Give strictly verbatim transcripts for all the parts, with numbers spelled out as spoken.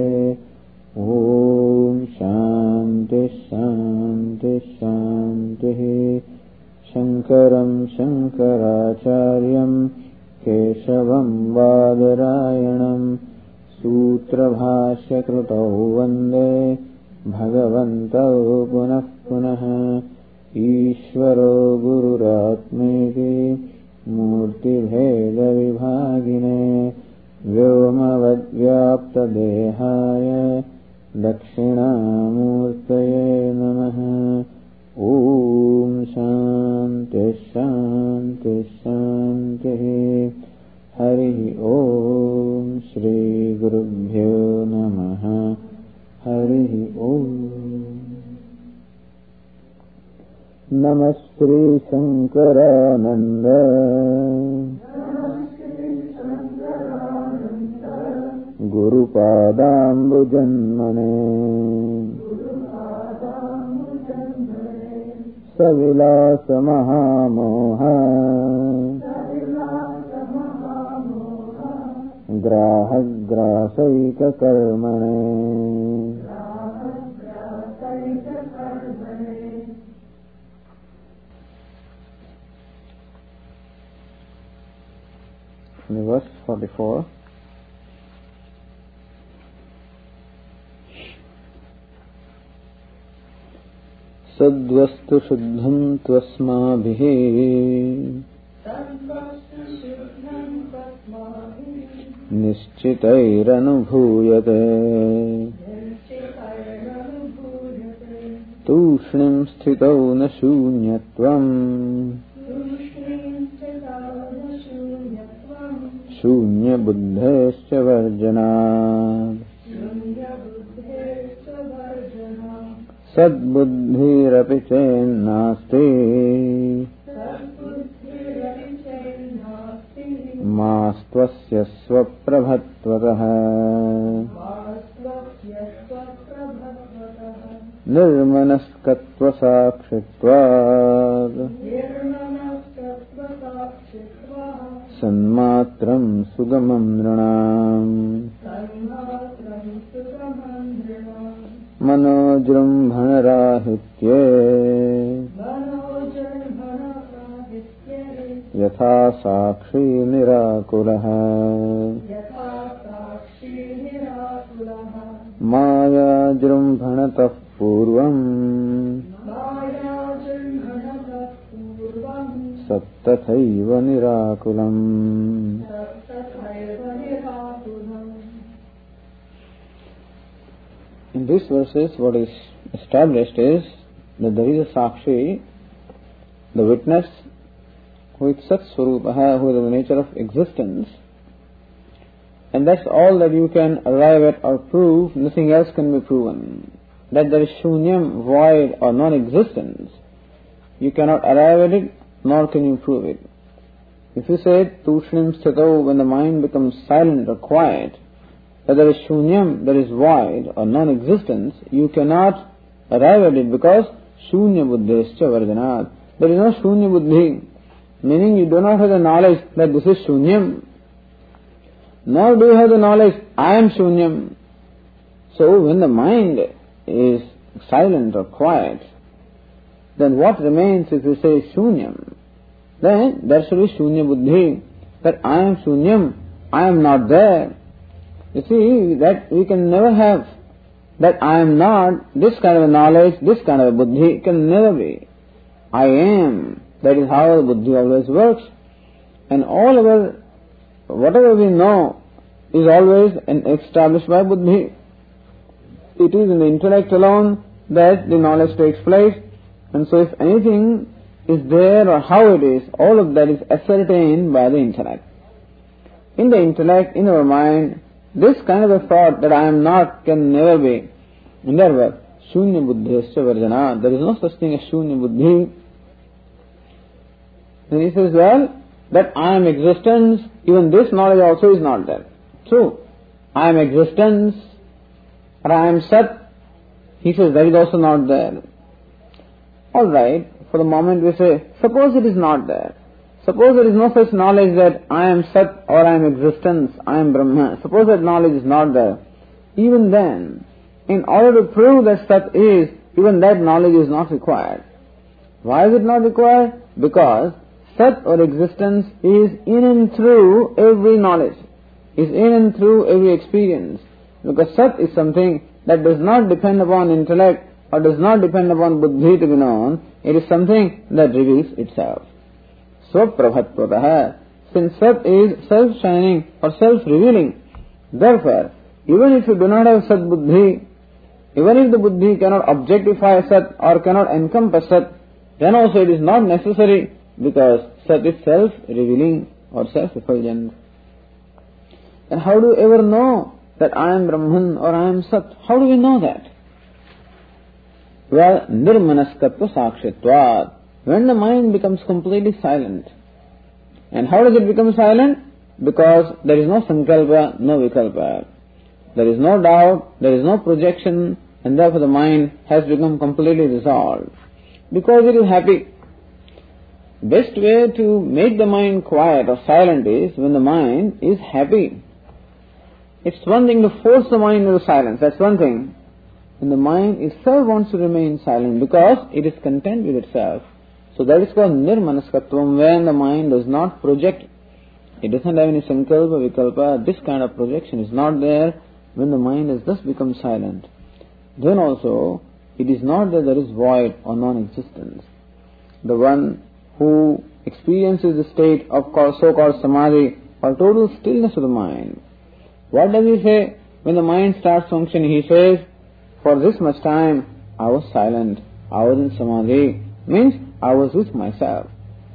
Om Shanti Shanti Shanti. Shankaram Shankaracharyam Keshavam Badarayanam Sutra Bhashya Krutau Vande Bhagavantau Punah Punah. Ishvaro Gururatmeti Murti Bheda Vibhagine Vyomavad Vyapta Dehaya Dakshinamurtaye Namaha. Om Shanti Shanti Shanti. Hari Om Shri Gurubhyo Namaha. Hari Om. Namaste Shankarananda Guru Padambujanmane Savilasa Mahamoha Graha Grasaika Karmane. Verse forty-four. Sadvastu shuddham tvasmabhihi Nischitairanubhuyate Tushnim sthitau na shunyatvam Shunya buddhescha varjanat. Sadbuddhirapi chennasti Mastvasya svaprabhatvatah Nirmanaskatva sakshitvad Sanmatram sugamam nranam Manojrumbhanarahitye Yatha sakshi nirakulaha Maya jrumbhanatah purvam Sattathaiva nirakulam. In these verses, what is established is that there is a Sakshi, the witness, who is Sat Swarupaha, who is of the nature of existence, and that's all that you can arrive at or prove. Nothing else can be proven. That there is Shunyam, void or non-existence, you cannot arrive at it, nor can you prove it. If you say Tushnim Sthitau, when the mind becomes silent or quiet, that there is Shunyam, there is void or non-existence, you cannot arrive at it because Shunya Buddhescha Varjanat. There is no Shunya Buddhi, meaning you do not have the knowledge that this is Shunyam, nor do you have the knowledge I am Shunyam. So when the mind is silent or quiet, then what remains if you say Shunyam? Then there should be Shunya Buddhi, that I am Shunyam, I am not there. You see, that we can never have that I am not, this kind of a knowledge, this kind of a Buddhi can never be. I am, that is how the Buddhi always works. And all our, whatever we know is always established by Buddhi. It is in the intellect alone that the knowledge takes place. And so if anything is there or how it is, all of that is ascertained by the intellect. In the intellect, in our mind, this kind of a thought that I am not can never be. In other words, Shunya Buddhescha Varjana, there is no such thing as Shunya Buddhi. Then he says, well, that I am existence, even this knowledge also is not there. True, I am existence, or I am Sat, he says that is also not there. Alright, for the moment we say, suppose it is not there. Suppose there is no such knowledge that I am Sat or I am existence, I am Brahma. Suppose that knowledge is not there. even then, in order to prove that Sat is, even that knowledge is not required. Why is it not required? Because Sat or existence is in and through every knowledge, is in and through every experience. Because Sat is something that does not depend upon intellect or does not depend upon buddhi to be known. It is something that reveals itself. Swaprabhatvatah. Since Sat is self-shining or self-revealing, therefore, even if you do not have Sat buddhi, even if the buddhi cannot objectify Sat or cannot encompass Sat, then also it is not necessary, because Sat is self-revealing or self-effulgent. And how do you ever know that I am Brahman or I am Sat? How do we know that? Well, nirmanaskatva sakshitvat. When the mind becomes completely silent. And how does it become silent? Because there is no sankalpa, no vikalpa. There is no doubt, there is no projection, and therefore the mind has become completely resolved. Because it is happy. Best way to make the mind quiet or silent is when the mind is happy. It's one thing to force the mind into silence, that's one thing. And the mind itself wants to remain silent because it is content with itself. So that is called nirmanaskatvam, when the mind does not project. It doesn't have any sankalpa, vikalpa. This kind of projection is not there when the mind has thus become silent. Then also, it is not that there is void or non-existence. The one who experiences the state of so-called samadhi or total stillness of the mind. What does he say? When the mind starts functioning, he says, for this much time I was silent, I was in samadhi, means I was with myself.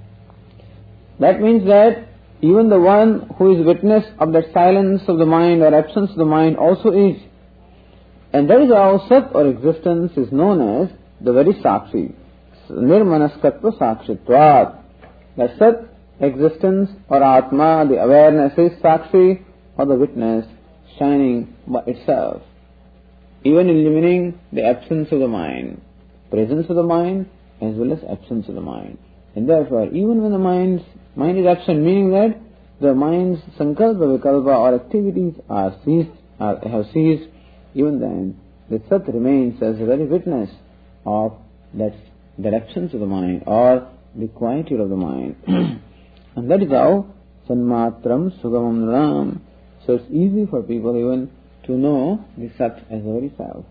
That means that even the one who is witness of that silence of the mind or absence of the mind also is. And that is how Sat or existence is known as the very Sakshi. Nirmanaskatva Sakshitvat. That Sat, existence or Atma, the awareness is Sakshi or the witness, shining by itself. Even illumining the absence of the mind, presence of the mind as well as absence of the mind. And therefore, even when the mind's, mind is absent, meaning that the mind's sankalpa, vikalpa or activities are ceased, are, have ceased, even then the Sat remains as a very witness of that, that absence of the mind or the quietude of the mind. And that is how sanmatram sugamam ram. So it's easy for people even to know the Sat as the very self.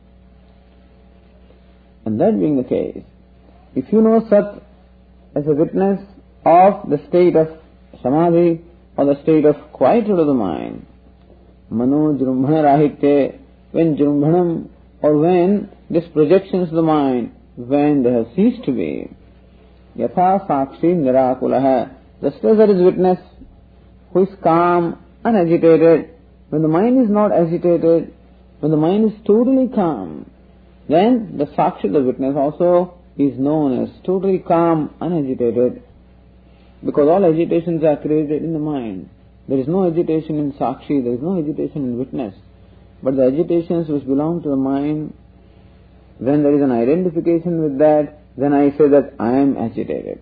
And that being the case, if you know Sat as a witness of the state of samadhi or the state of quietude of the mind, mano jrumbhana rahitye, when jrumbhanam or when these projections of the mind, when they have ceased to be, yatha sakshi nirakulaha, just as there is witness who is calm, unagitated, when the mind is not agitated, when the mind is totally calm, then the sakshi, the witness also, is known as totally calm, unagitated, because all agitations are created in the mind. There is no agitation in sakshi, there is no agitation in witness, but the agitations which belong to the mind, when there is an identification with that, then I say that I am agitated.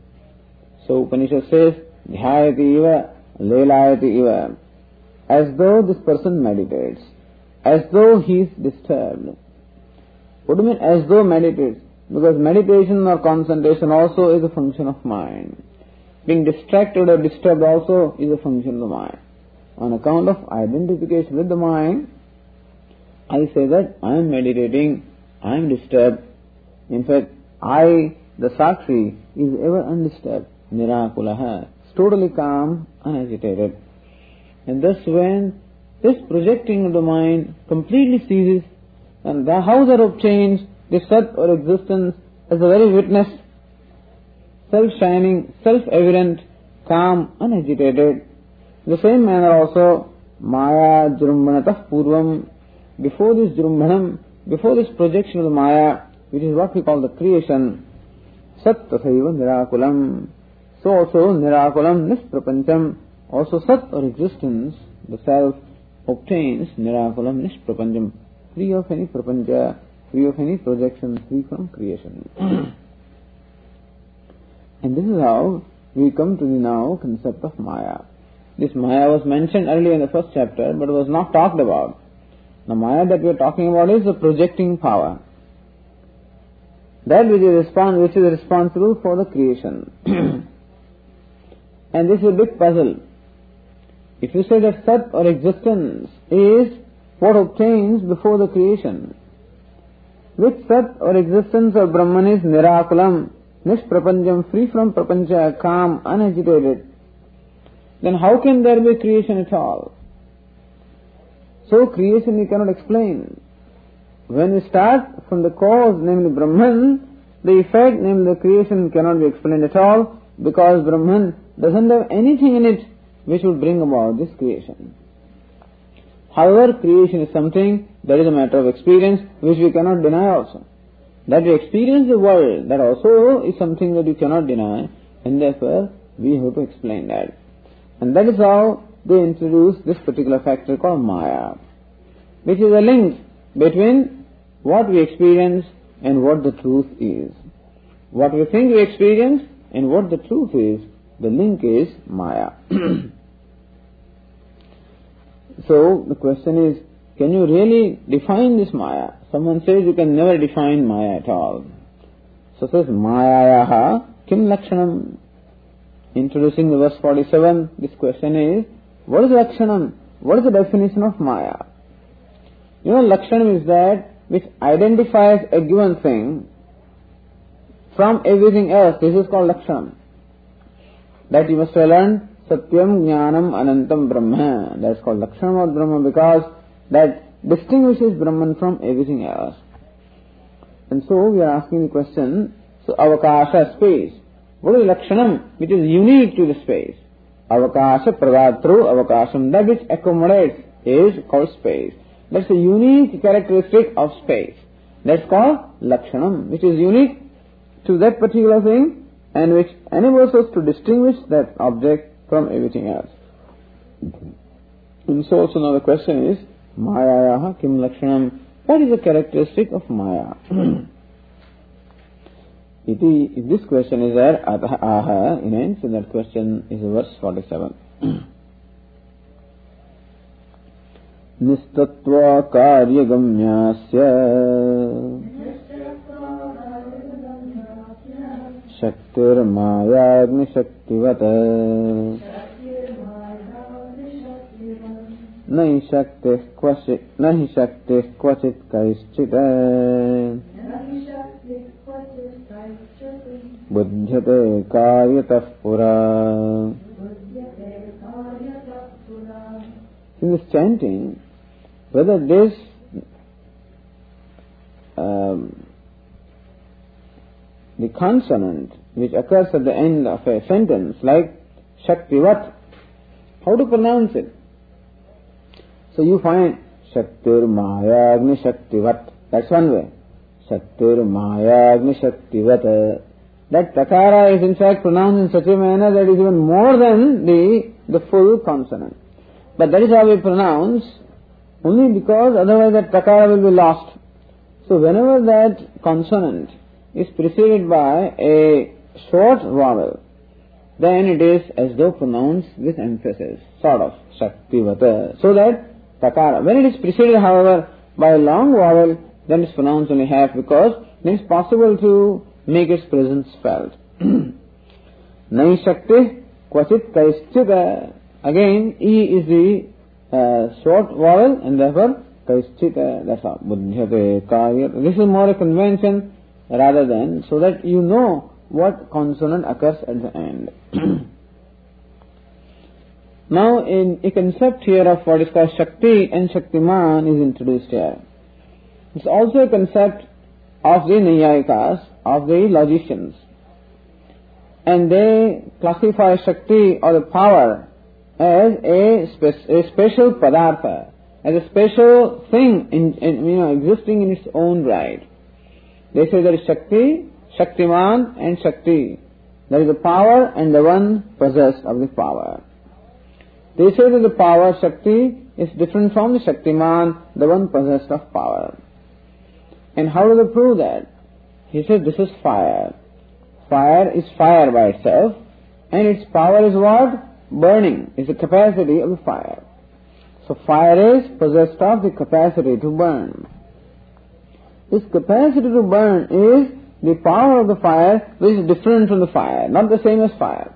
So Upanishad says, dhyayati iva, lelayati iva, as though this person meditates, as though he is disturbed. What do you mean as though meditates? Because meditation or concentration also is a function of mind. Being distracted or disturbed also is a function of the mind. On account of identification with the mind, I say that I am meditating, I am disturbed. In fact, I, the Sakshi, is ever undisturbed. Nirakulaha, totally calm, unagitated. And thus when this projecting of the mind completely ceases, and the, how that obtains the Sat or existence as a very witness, self-shining, self-evident, calm, unagitated. In the same manner also, Maya Jrumbhanatah Purvam, before this Jrumbhanam, before this projection of the Maya, which is what we call the creation, Sat Tasaiva Nirakulam, so also Nirakulam Nisprapancham, also Sat or existence, the self, obtains Nirakulam Nisprapancham, free of any prapancha, free of any projection, free from creation. And this is how we come to the now concept of Maya. This Maya was mentioned earlier in the first chapter, but was not talked about. The Maya that we are talking about is the projecting power. That which is, respons- which is responsible for the creation. And this is a big puzzle. If you say that Sat or existence is what obtains before the creation, which Sat or existence of Brahman is Nirakulam, Nishprapanjam, free from Prapancha, calm, unagitated, then how can there be creation at all? So creation we cannot explain. When we start from the cause, namely Brahman, the effect, namely the creation, cannot be explained at all, because Brahman doesn't have anything in it which would bring about this creation. However, creation is something that is a matter of experience which we cannot deny also. That we experience the world, that also is something that you cannot deny, and therefore we have to explain that. And that is how they introduce this particular factor called Maya, which is a link between what we experience and what the truth is. What we think we experience and what the truth is, the link is Maya. So the question is, can you really define this Maya? Someone says you can never define Maya at all. So says Mayayaha kim lakshanam. Introducing the verse forty-seven, this question is, what is lakshanam? What is the definition of Maya? You know, lakshanam is that which identifies a given thing from everything else. This is called lakshanam. That you must have learned, Satyam Jnanam Anantam Brahma. That is called lakshanam of Brahma, because that distinguishes Brahman from everything else. And so we are asking the question, so avakasha, space. What is lakshanam? Which is unique to the space. Avakasha pradatru avakasham. That which accommodates is called space. That's a unique characteristic of space. That's called lakshanam, which is unique to that particular thing and which enables us to distinguish that object from everything else. And so also now the question is, Mayayaha kim lakshanam. What is the characteristic of Maya? Iti, if this question is there, aha, in answer that question is verse forty-seven. Nistatva karya gamyasya shaktir maya agni shaktivata nahi shaktih kvachit nahi shaktih kvachit kaischita buddhyate karyatah pura. In this chanting, whether this um, the consonant which occurs at the end of a sentence, like Shaktivat, how to pronounce it? So you find Shaktir Maya Agni Shaktivat. That's one way. Shaktir Maya Agni Shaktivat. That takara is in fact pronounced in such a manner that is even more than the, the full consonant. But that is how we pronounce, only because otherwise that takara will be lost. So whenever that consonant is preceded by a short vowel, then it is as though pronounced with emphasis, sort of, Shaktivata. So that takara, when it is preceded however by a long vowel, then it is pronounced only half, because then it is possible to make its presence felt. Nai Shakti Kvachit Kaischita. Again, E is the uh, short vowel and therefore Kaischita. That's all. Buddhyate Karya. This is more a convention rather than, so that you know what consonant occurs at the end. Now, in a concept here of what is called Shakti and Shaktiman is introduced here. It's also a concept of the Nayayikas, of the logicians. And they classify Shakti or the power as a, spe- a special padartha, as a special thing in, in, you know, existing in its own right. They say there is Shakti, Shaktiman and Shakti. There is the power and the one possessed of the power. They say that the power, Shakti, is different from the Shaktiman, the one possessed of power. And how do they prove that? He says this is fire. Fire is fire by itself, and its power is what? Burning, is the capacity of the fire. So fire is possessed of the capacity to burn. This capacity to burn is the power of the fire which is different from the fire, not the same as fire.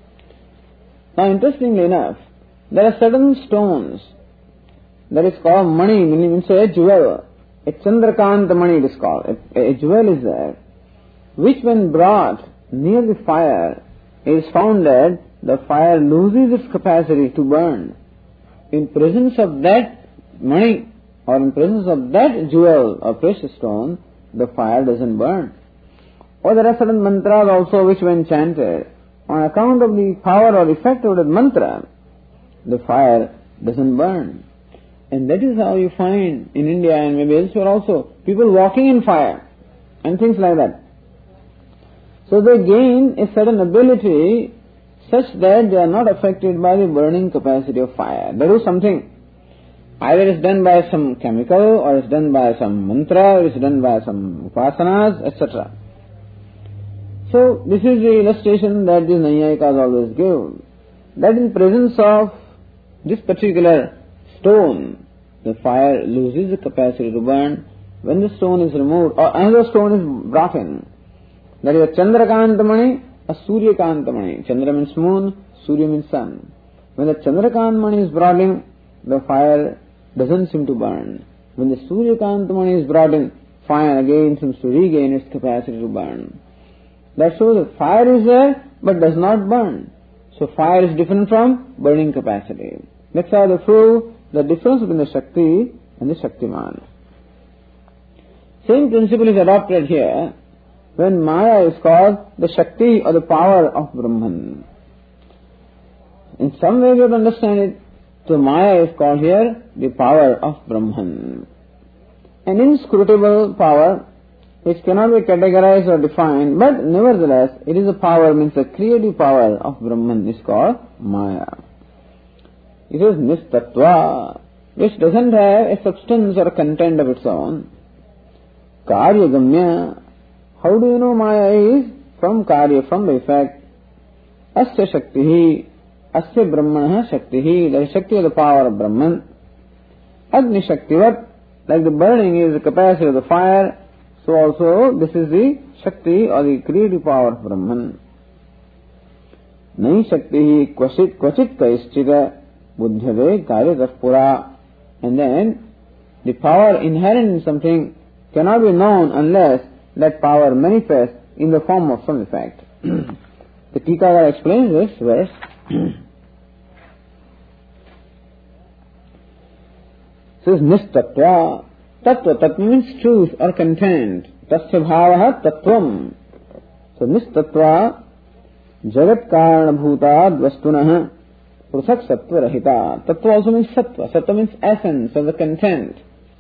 Now interestingly enough, there are certain stones that is called mani, meaning a jewel. A Chandrakanta mani it is called. A, a jewel is there, which when brought near the fire, it is found that the fire loses its capacity to burn. In presence of that mani, or in presence of that jewel or precious stone, the fire doesn't burn. Or there are certain mantras also which when chanted, on account of the power or effect of that mantra, the fire doesn't burn. And that is how you find in India and maybe elsewhere also, people walking in fire and things like that. So they gain a certain ability such that they are not affected by the burning capacity of fire. They do something. Either it's done by some chemical, or it's done by some mantra, or it's done by some upasanas, et cetera. So this is the illustration that the Naiyayikas always give. That in presence of this particular stone, the fire loses the capacity to burn. When the stone is removed, or another stone is brought in, that is a Chandrakantamani, a Suryakantamani. Chandra means moon, Surya means sun. When the Chandrakantamani is brought in, the fire doesn't seem to burn. When the Suryakantamani is brought in, fire again seems to regain its capacity to burn. That shows that fire is there, but does not burn. So fire is different from burning capacity. That's how they prove the difference between the Shakti and the Shaktiman. Same principle is adopted here when Maya is called the Shakti or the power of Brahman. In some way we have to understand it. So Maya is called here the power of Brahman. An inscrutable power which cannot be categorized or defined, but nevertheless it is a power, means the creative power of Brahman is called Maya. It is Nistattva, which doesn't have a substance or a content of its own. Karyagamya, how do you know Maya is? From Karya, from the effect. Asya Shaktihi, Asya Brahmana Shaktihi, the Shakti of the power of Brahman. Agni Shaktivat, like the burning is the capacity of the fire, so also this is the Shakti or the creative power of Brahman. Nai Shaktihi Kvachit Kvachit Kaischita Buddhyave Karyatah Pura. And then the power inherent in something cannot be known unless that power manifests in the form of some effect. The Tikakara explains this verse. Says Nistattva. Tattva, tattva means truth or content. Tasya bhavaha tattvam. So Nistattva jagat karana bhutad vastunaha pruthak sattva rahita. Tattva also means sattva. Sattva means essence or the content.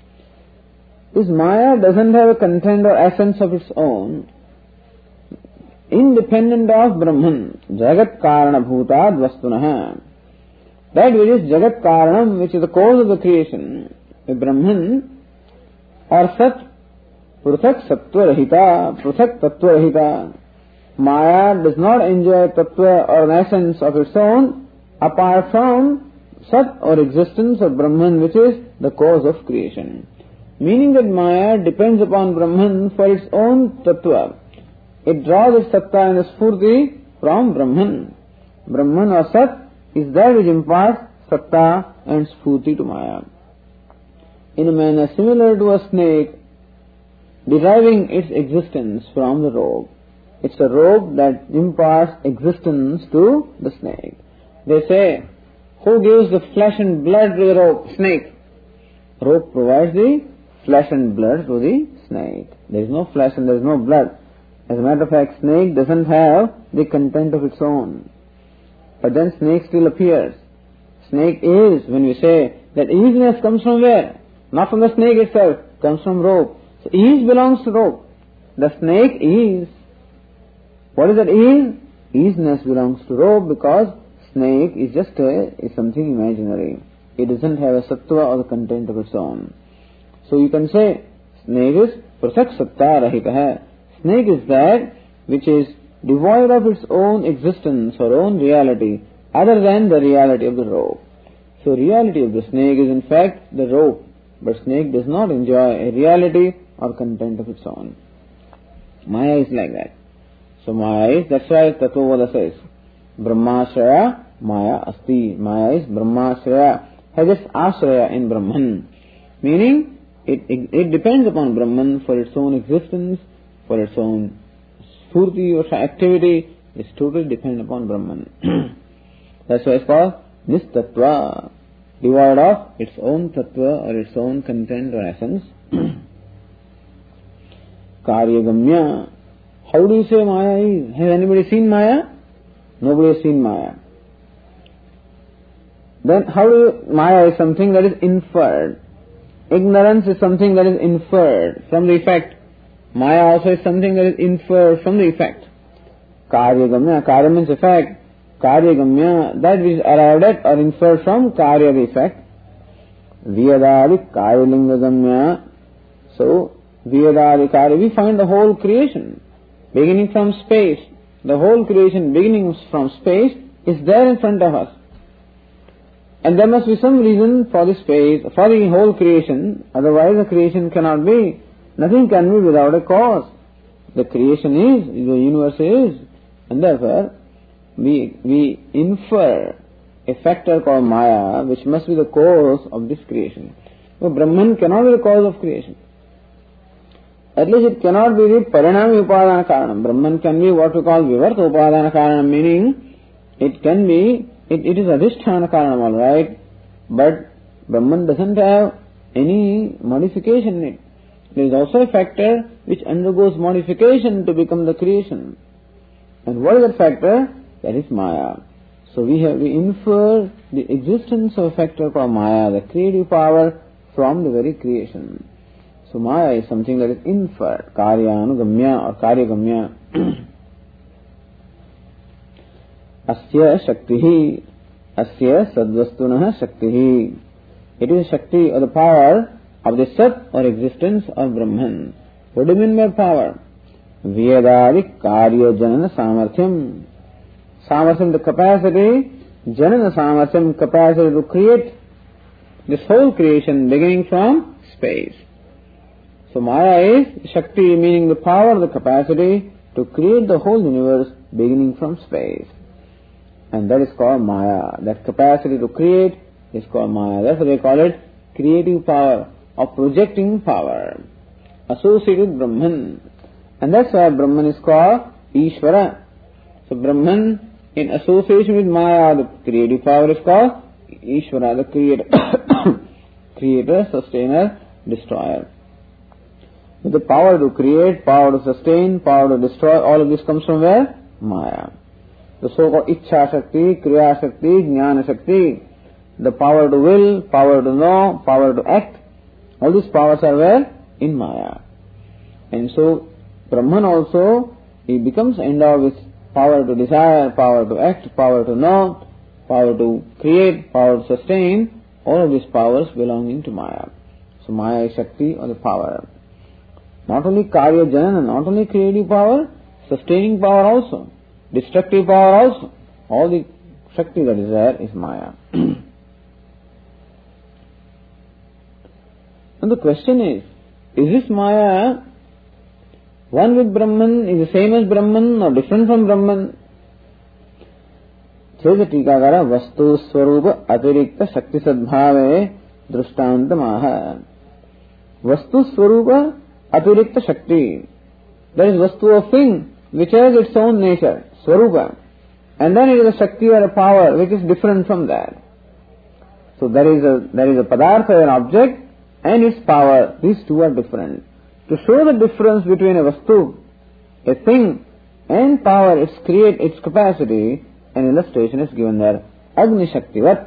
This Maya doesn't have a content or essence of its own, independent of Brahman. Jagat karana bhutad vastunaha. That which is Jagat karanam, which is the cause of the creation, the Brahman, or Sat, Pruthak Sattva Rahita, Pruthak Tattva Rahita. Maya does not enjoy Tattva or an essence of its own apart from Sat or existence of Brahman, which is the cause of creation. Meaning that Maya depends upon Brahman for its own Tattva. It draws its Satta and its Spurti from Brahman. Brahman or Sat is that which imparts Satta and Spurti to Maya. In a manner similar to a snake deriving its existence from the rope. It's a rope that imparts existence to the snake. They say, who gives the flesh and blood to the rope? Snake. Rope provides the flesh and blood to the snake. There is no flesh and there is no blood. As a matter of fact, snake doesn't have the content of its own. But then snake still appears. Snake is, when we say that easiness comes from where? Not from the snake itself, comes from rope. So ease belongs to rope. The snake is. What is that ease? Easiness belongs to rope because snake is just a, is something imaginary. It doesn't have a sattva or the content of its own. So you can say, snake is prasak satta rahita. Snake is that which is devoid of its own existence or own reality other than the reality of the rope. So reality of the snake is in fact the rope, but snake does not enjoy a reality or content of its own. Maya is like that. So Maya is, that's why Tattvavada says, Brahmashraya Maya Asti. Maya is Brahmashraya, has its ashraya in Brahman. Meaning, it, it, it depends upon Brahman for its own existence, for its own spurti or activity. It's totally dependent upon Brahman. That's why it's called Nistattva, devoid of its own tattva or its own content or essence. Karyagamya. How do you say Maya is? Has anybody seen Maya? Nobody has seen Maya. Then how do you, Maya is something that is inferred. Ignorance is something that is inferred from the effect. Maya also is something that is inferred from the effect. Karyagamya, karya means effect. Karyagamya, that which is arrived at or inferred from karya, the effect. Vyadadi karyalingagamya. So, Vyadadi karya, we find the whole creation, beginning from space. The whole creation beginning from space is there in front of us. And there must be some reason for the space, for the whole creation, otherwise the creation cannot be. Nothing can be without a cause. The creation is, the universe is, and therefore we, we infer a factor called Maya, which must be the cause of this creation. So Brahman cannot be the cause of creation. At least it cannot be the Parinami Upadana Karanam. Brahman can be what we call Vivarta Upadana Karanam, meaning it can be, it, it is Adhisthana Karanam, alright, but Brahman doesn't have any modification in it. There is also a factor which undergoes modification to become the creation. And what is that factor? That is Maya. So we have, we infer the existence of a factor called Maya, the creative power, from the very creation. So Maya is something that is inferred, karyanugamya or karyagamya. Asya shaktihi, asya sadvastunah shaktihi. It is Shakti or the power of the Sat or existence of Brahman. What do you mean by power? Vyadadi karya janana samarthyam. Samarthyam, the capacity, janana samarthyam, capacity to create this whole creation beginning from space. So Maya is Shakti, meaning the power, the capacity to create the whole universe beginning from space. And that is called Maya. That capacity to create is called Maya. That's why they call it creative power or projecting power associated with Brahman. And that's why Brahman is called Ishvara. So Brahman in association with Maya, the creative power is called Ishvara, the creator, creator, sustainer, destroyer. With the power to create, power to sustain, power to destroy, all of this comes from where? Maya. The so-called Ichha Shakti, Kriya Shakti, Jnana Shakti, the power to will, power to know, power to act, all these powers are where? In Maya. And so, Brahman also, he becomes endowed with power to desire, power to act, power to know, power to create, power to sustain, all of these powers belonging to Maya. So Maya is Shakti or the power. Not only Karya Janana, not only creative power, sustaining power also, destructive power also. All the Shakti that is there is Maya. And the question is, is this Maya one with Brahman, is the same as Brahman or different from Brahman? Says the Tikakara, Vastu Swarupa Atirikta Shakti Sadbhave Drushtantamaha. Vastu Swarupa Atirikta Shakti. That is Vastu of thing which has its own nature, Swarupa. And then it is a Shakti or a power which is different from that. So there is a, there is a Padartha, an object, and its power. These two are different. To show the difference between a Vastu, a thing, and power, its create, its capacity, an illustration is given there. Agni Shaktivat.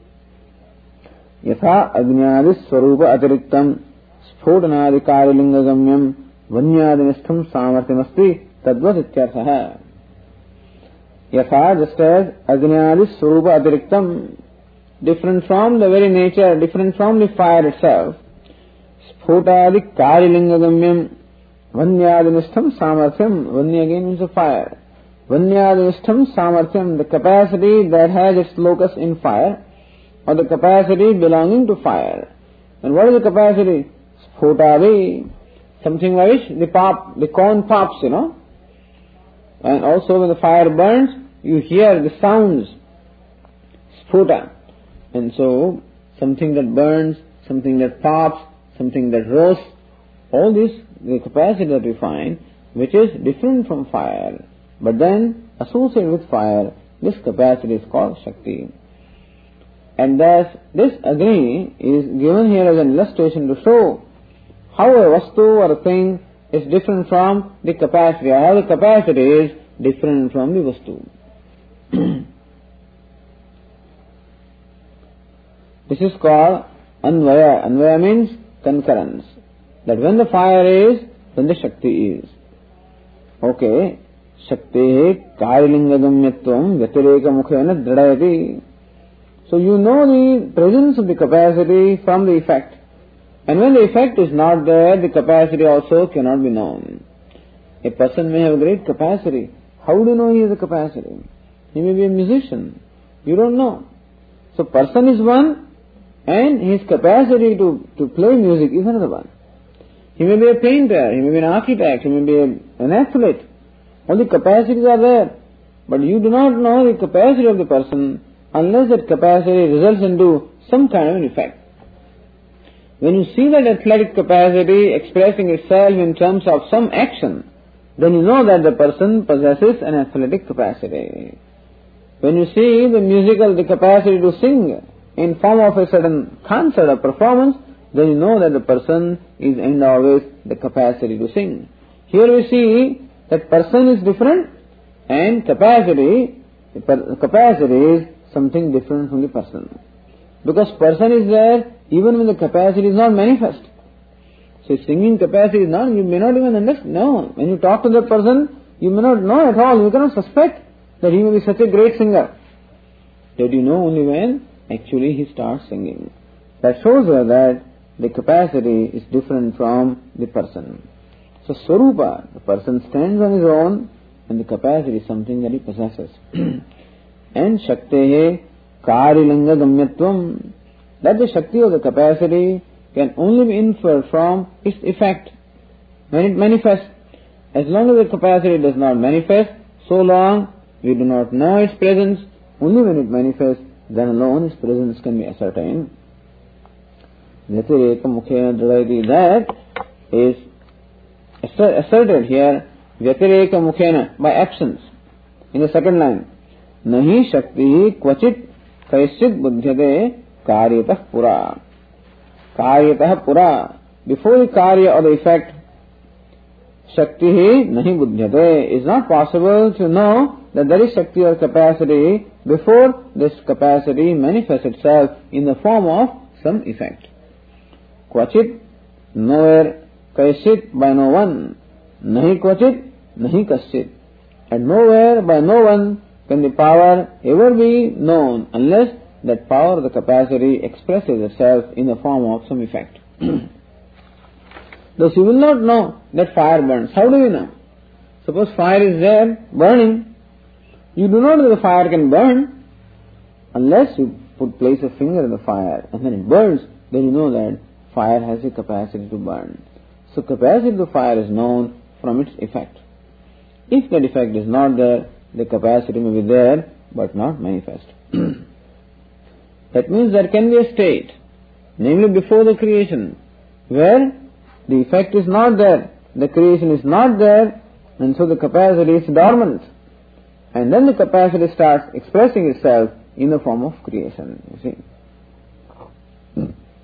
Yatha Agnyadi Swarupa Atiriktam Sphotanadi Karilingagamyam Vanyadinishtham Samarthyamasti Tadvat Ityarthaha. Yatha, just as Agnyadi Swarupa Atiriktam, different from the very nature, different from the fire itself. Sphotadik Karilingagamyam Vanyadinishtham Samarthyam. Vanya again means a fire. Vanyadinishtham Samarthyam, the capacity that has its locus in fire. or the capacity belonging to fire. And what is the capacity? Sphutadi, something by which the pop, the corn pops, you know. And also when the fire burns, you hear the sounds, sphuta. And so, something that burns, something that pops, something that roasts, all this, the capacity that we find, which is different from fire, but then associated with fire, this capacity is called Shakti. And thus, this Agni is given here as an illustration to show how a vastu or a thing is different from the capacity, or how the capacity is different from the vastu. This is called Anvaya. Anvaya means concurrence. That when the fire is, then the Shakti is. Okay. Shakti Karilingagamyatvam Vyatireka Mukhena Dradayati. So you know the presence of the capacity from the effect. And when the effect is not there, the capacity also cannot be known. A person may have a great capacity. How do you know he has a capacity? He may be a musician. You don't know. So person is one, and his capacity to, to play music is another one. He may be a painter, he may be an architect, he may be a, an athlete. All the capacities are there. But you do not know the capacity of the person unless that capacity results into some kind of an effect. When you see that athletic capacity expressing itself in terms of some action, then you know that the person possesses an athletic capacity. When you see the musical, the capacity to sing in form of a certain concert or performance, then you know that the person is and always the capacity to sing. Here we see that person is different and capacity, the capacity is something different from the person. Because person is there even when the capacity is not manifest. So singing capacity is not, you may not even understand. No, when you talk to that person, you may not know at all. You cannot suspect that he may be such a great singer. That you know only when actually he starts singing. That shows you that the capacity is different from the person. So Swarupa, the person stands on his own and the capacity is something that he possesses. And Shaktehe Karilanga Gamyatvam, that the Shakti of the capacity can only be inferred from its effect. When it manifests, as long as the capacity does not manifest, so long we do not know its presence. Only when it manifests, then alone its presence can be ascertained. Vyatireka Mukhena Dradayati, that is asserted here, Vyatireka Mukhena, by absence. In the second line, Nahi Shakti Kvachit Kaisyit Buddhyate Karyatah Pura. Karyatah Pura. Before the Karya or the effect, Shakti Nahi Buddhyate. It is not possible to know that there is Shakti or capacity before this capacity manifests itself in the form of some effect. Kvachit, nowhere. Kaisyit, by no one. Nahi Kvachit, Nahi Kasyit. And nowhere, by no one, can the power ever be known unless that power, the capacity, expresses itself in the form of some effect. Thus you will not know that fire burns. How do you know? Suppose fire is there, burning. You do not know the fire can burn unless you put place a finger in the fire and then it burns. Then you know that fire has a capacity to burn. So capacity of the fire is known from its effect. If that effect is not there, the capacity may be there but not manifest. That means there can be a state, namely before the creation, where the effect is not there, the creation is not there, and so the capacity is dormant. And then the capacity starts expressing itself in the form of creation, you see.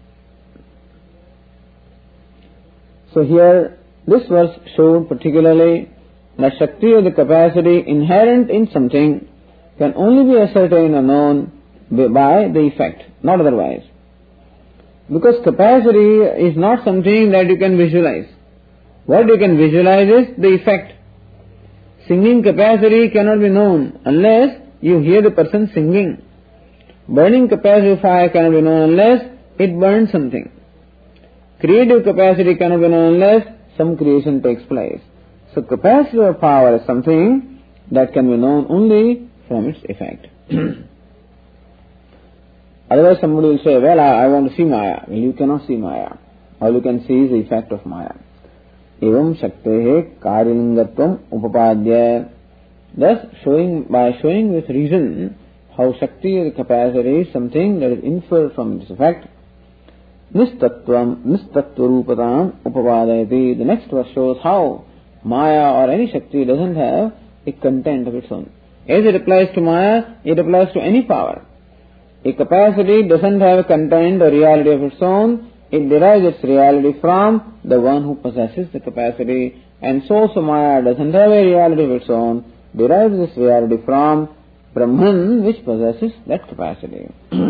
So here, this verse showed particularly that Shakti or the capacity inherent in something can only be ascertained or known by the effect, not otherwise. Because capacity is not something that you can visualize. What you can visualize is the effect. Singing capacity cannot be known unless you hear the person singing. Burning capacity of fire cannot be known unless it burns something. Creative capacity cannot be known unless some creation takes place. So capacity of power is something that can be known only from its effect. Otherwise somebody will say, well, I, I want to see Maya. Well, you cannot see Maya. All you can see is the effect of Maya. Evam shaktehe karyalingatvam upapadya. Thus, showing, by showing with reason how Shakti, the capacity, is something that is inferred from this effect. Nistattvam, nistattvarupatam upapadayati. The next verse shows how Maya or any Shakti doesn't have a content of its own. As it applies to Maya, it applies to any power. A capacity doesn't have a content or reality of its own. It derives its reality from the one who possesses the capacity. And so, so Maya doesn't have a reality of its own, derives its reality from Brahman, which possesses that capacity.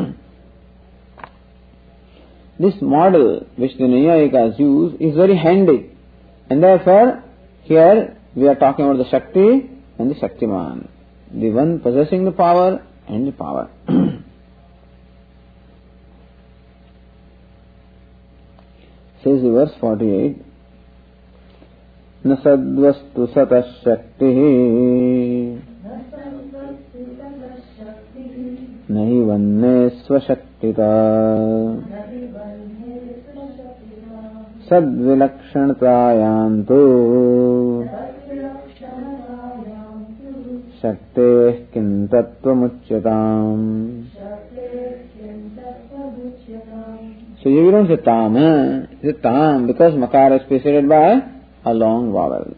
This model which the Naiyayikas use is very handy. And therefore, here we are talking about the Shakti and the Shaktiman. The one possessing the power and the power. Says the verse forty-eight. Na sadvastu satah shaktihi nahi vanne svashaktita sadvilakshanatayantu shakteh kintattvamucyatam. So you don't say tam, eh? You say tam because makara is preceded by a long vowel.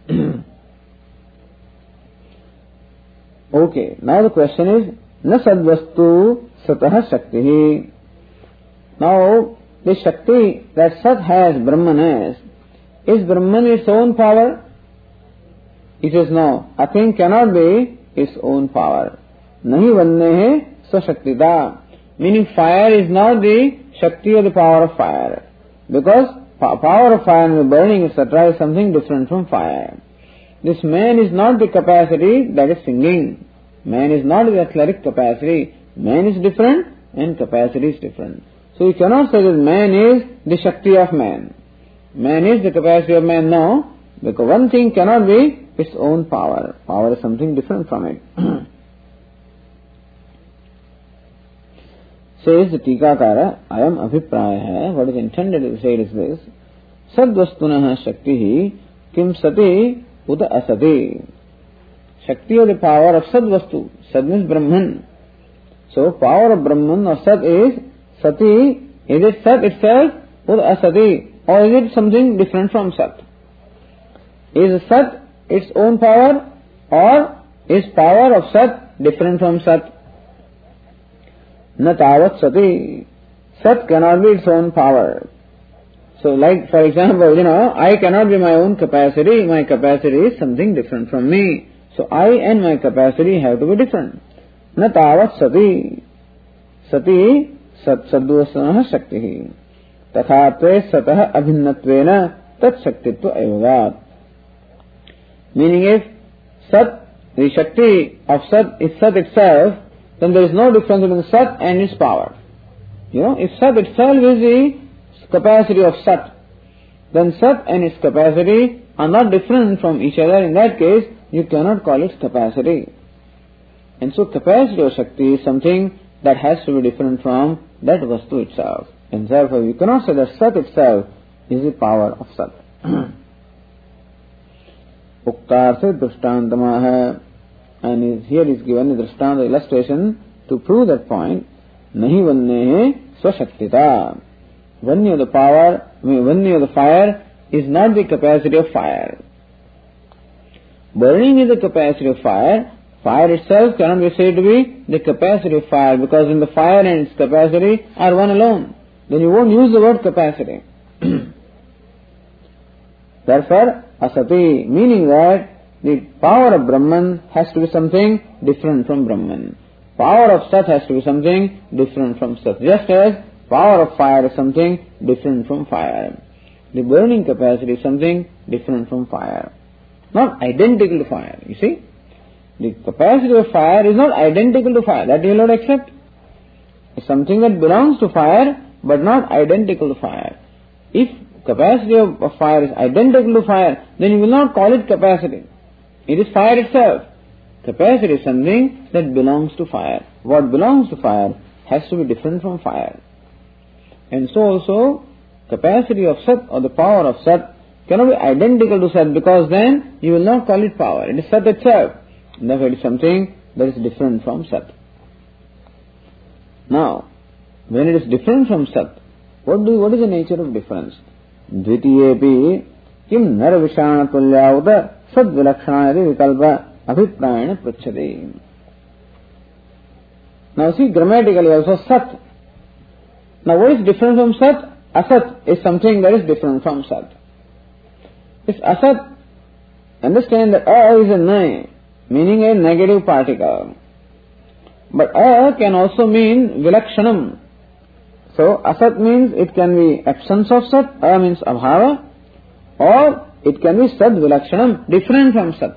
Okay, now the question is, na sadvastu satah shaktihi. Now, the Shakti that Sat has, Brahman has, is Brahman its own power? He says no, a thing cannot be its own power. Nahi vannehe swashaktita. Meaning fire is not the Shakti or the power of fire. Because power of fire and burning, et cetera is something different from fire. This man is not the capacity that is singing. Man is not the athletic capacity. Man is different and capacity is different. So you cannot say that man is the Shakti of man. Man is the capacity of man, no. Because one thing cannot be its own power. Power is something different from it. Says the Tikakara, ayam abhipraya, what is intended to say is this, sadvastunaha shaktihi kim sati uta asati. Shakti or the power of sadvastu. Sad means Brahman. So power of Brahman or Sat is sati. Is it Sat itself or asati? Or is it something different from Sat? Is Sat its own power or is power of Sat different from Sat? Na tavat sati. Sat cannot be its own power. So like for example, you know, I cannot be my own capacity. My capacity is something different from me. So I and my capacity have to be different. Na tavat sati. Sati sat sadvasana shaktihi. Tathate satah abhinnatvena tat shaktitva evagat. Meaning if Sat, the Shakti of Sat is Sat itself, then there is no difference between Sat and its power. You know, if Sat itself is the capacity of Sat, then Sat and its capacity are not different from each other. In that case, you cannot call it capacity. And so capacity of Shakti is something that has to be different from that Vastu itself. And therefore, you cannot say that Sat itself is the power of Sat. Uktar se drishtantamaha. And here is given a drishtanta illustration to prove that point. Nahi vannehe swashaktita. Vanya, the power, vanya, the fire, is not the capacity of fire. Burning is the capacity of fire. Fire itself cannot be said to be the capacity of fire, because in the fire and its capacity are one alone. Then you won't use the word capacity. Therefore, asati, meaning that the power of Brahman has to be something different from Brahman. Power of Sat has to be something different from Sat. Just as power of fire is something different from fire. The burning capacity is something different from fire. Not identical to fire, you see. The capacity of fire is not identical to fire. That you will not accept. It's something that belongs to fire, but not identical to fire. If capacity of, of fire is identical to fire, then you will not call it capacity. It is fire itself. Capacity is something that belongs to fire. What belongs to fire has to be different from fire. And so also, capacity of Sat or the power of Sat cannot be identical to Sat, because then you will not call it power. It is Sat itself. Therefore it is something that is different from Sat. Now, when it is different from Sat, what do what is the nature of difference? Dvitiyepi kim nar vishana tulyauta sad vilakshana vikalpa abhiprayana prachati. Now see, grammatically also Sat. Now what is different from Sat? Asat is something that is different from Sat. If Asat, understand that A is a Nay, meaning a negative particle. But A can also mean Vilakshanam. So Asat means it can be absence of Sat, A means Abhava, or it can be Sad Vilakshanam, different from Sat.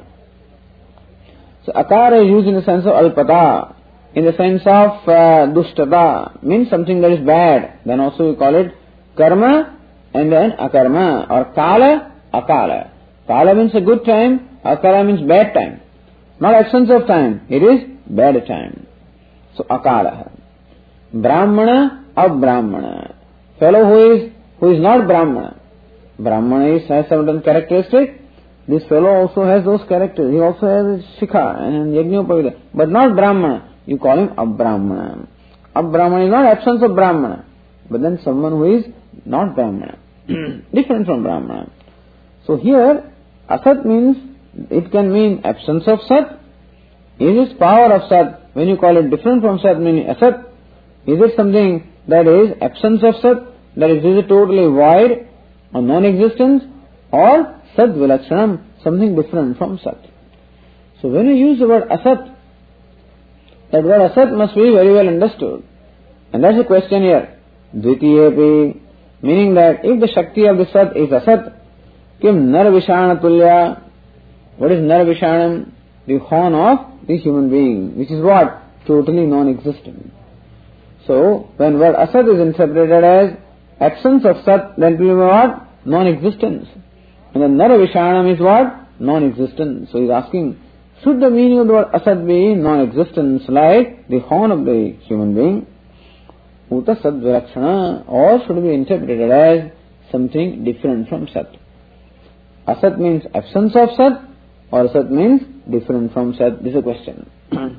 So Akara is used in the sense of Alpata, in the sense of uh, Dushtata, means something that is bad. Then also we call it Karma and then Akarma, or Kala, Akala. Kala means a good time, Akala means bad time. Not absence of time, it is bad time. So Akala. Brahmana, Abrahmana. Fellow who is who is not Brahmana. Brahmana is, has certain characteristic. This fellow also has those characters. He also has Shikha and Yajñopavita. But not Brahmana. You call him Abrahmana. Abrahmana is not absence of Brahmana. But then someone who is not Brahmana. Different from Brahmana. So here, Asat means, it can mean absence of Sat. Is it power of Sat? When you call it different from Sat, meaning Asat, is it something that is absence of Sat? That is, is it totally void or non-existence? Or Sat Vilakshanam, something different from Sat. So when you use the word Asat, that word Asat must be very well understood. And that's the question here. Dvitiyepi, meaning that if the Shakti of the Sat is Asat, kim nar vishana tulya, what is nar vishanam? The horn of the human being, which is what? Totally non-existent. So, when word Asat is interpreted as absence of Sat, then it will be what? Non-existence. And then nar vishanam is what? Non-existence. So he is asking, should the meaning of the word Asat be non-existence, like the horn of the human being? Uta Sad Vilakshana, or should be interpreted as something different from Sat? Asat means absence of Sat, or Sat means different from Sat? This is a question.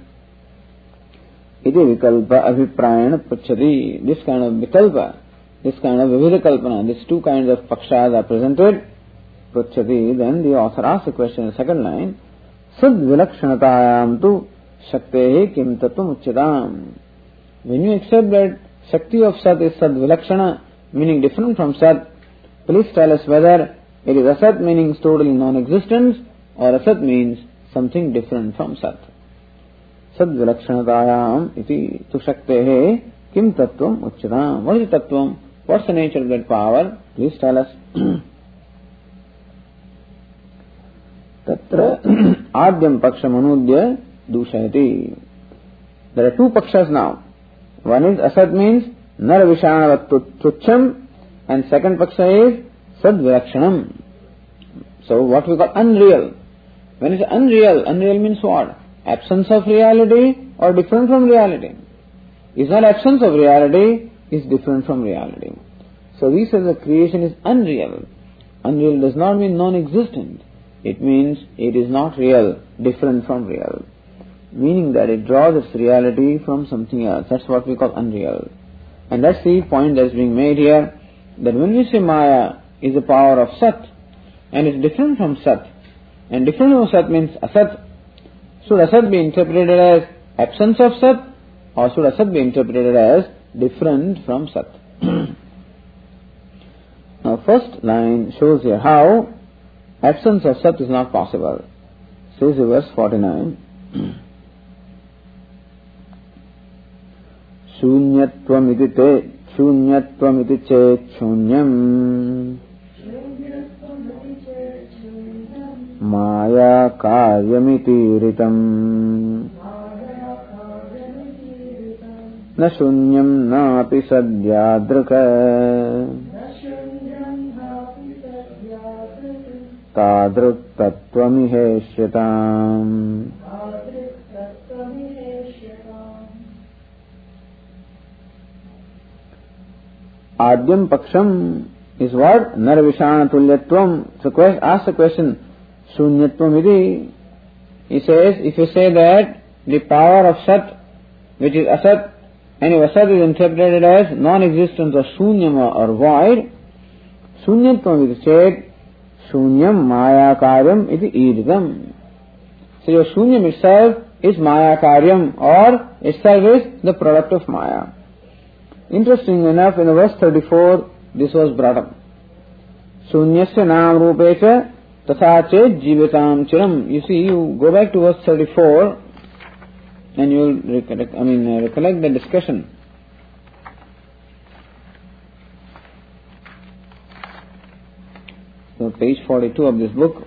Iti vikalpa abhiprayana pachati. This kind of vikalpa, this kind of vividha kalpana, these two kinds of pakshas are presented. Pachati. Then the author asks the question in the second line. Sad vilakshanatayam tu shaktehi kim tattvam uchyatam. When you accept that Shakti of Sat is Sad Vilakshana, meaning different from Sat, please tell us whether it is Asat meaning totally non-existence, or Asat means something different from Sat. Sad Vilakshanatayam iti tu shaktehe kim tattvam uchyatam. What is the tattvam? What's the nature of that power? Please tell us. Tatra adyam paksham anudya dushayati. There are two pakshas now. One is Asat means nar vishanavat tucham, and second paksha is Sad Vilakshanam. So what we call unreal. When it's unreal, unreal means what? Absence of reality or different from reality. It's not absence of reality, it's different from reality. So we say the creation is unreal. Unreal does not mean non-existent. It means it is not real, different from real. Meaning that it draws its reality from something else. That's what we call unreal. And that's the point that's being made here, that when we say Maya is the power of Sat, and it's different from Sat, and different from Sat means Asat, should Asat be interpreted as absence of Sat, or should Asat be interpreted as different from Sat? Now first line shows here how absence of Sat is not possible. Says in verse forty-nine. Shunyatvam te shunyatvam iti chet shunyam maya karyamiti ritam na shunyam na api sadyadrika tadruk tattvamiheshyatam. Adyam Paksham is what? Narvishana Tulyatvam. So ask the question, Shunyatvam iti. He says, if you say that the power of Sat, which is Asat, and if Asat is interpreted as non-existence or Shunyam or void, Shunyatvam iti said, Shunyam Maya Karyam iti Ididam. So your Shunyam itself is Maya Karyam, or itself is the product of Maya. Interesting enough, in the verse thirty-four, this was brought up. Shunyasya nam rupecha tatha chet jivatam chiram. You see, you go back to verse thirty-four and you will recollect, I mean, uh, recollect the discussion. So page forty-two of this book.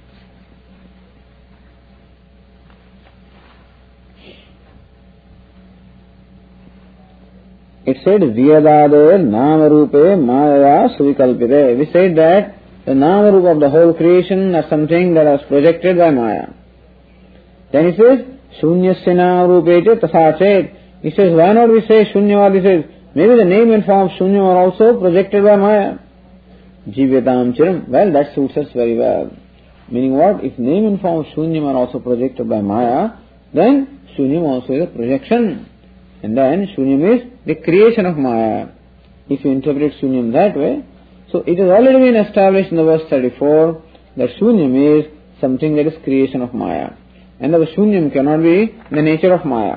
It said, Vyadade Namarupe Maya Suvikalpite. We said that the Namarupa of the whole creation are something that is projected by Maya. Then he says, Shunyasya Namarupete Tasachet. He says, why not we say Shunyavad? He says, maybe the name and form of Shunyam are also projected by Maya. Jivatam Chiram. Well, that suits us very well. Meaning what? If name and form of Shunyam are also projected by Maya, then Shunyam also is a projection. And then Shunyam is the creation of Maya. If you interpret Shunyam that way, so it has already been established in the verse thirty-four that Shunyam is something that is creation of Maya. And the Shunyam cannot be the nature of Maya.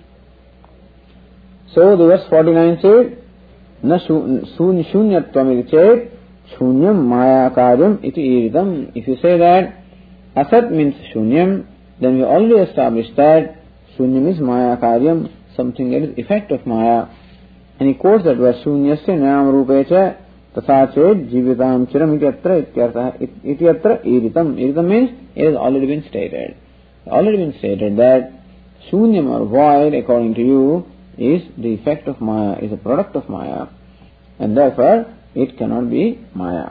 So the verse forty-nine says, Na shunyatvam iti chet Shunyam Maya Karyam iti iridam. If you say that Asat means Shunyam, then we already established that Shunyam is Maya Karyam, something that is effect of Maya. And he quotes that verse, Shunyasya Nyam Rupecha Tatha Chet Jivitam Chiram iti atra ityartha iti atra iritam. Iritam means it has already been stated. Already been stated that Shunyam or void, according to you, is the effect of Maya, is a product of Maya. And therefore, it cannot be Maya.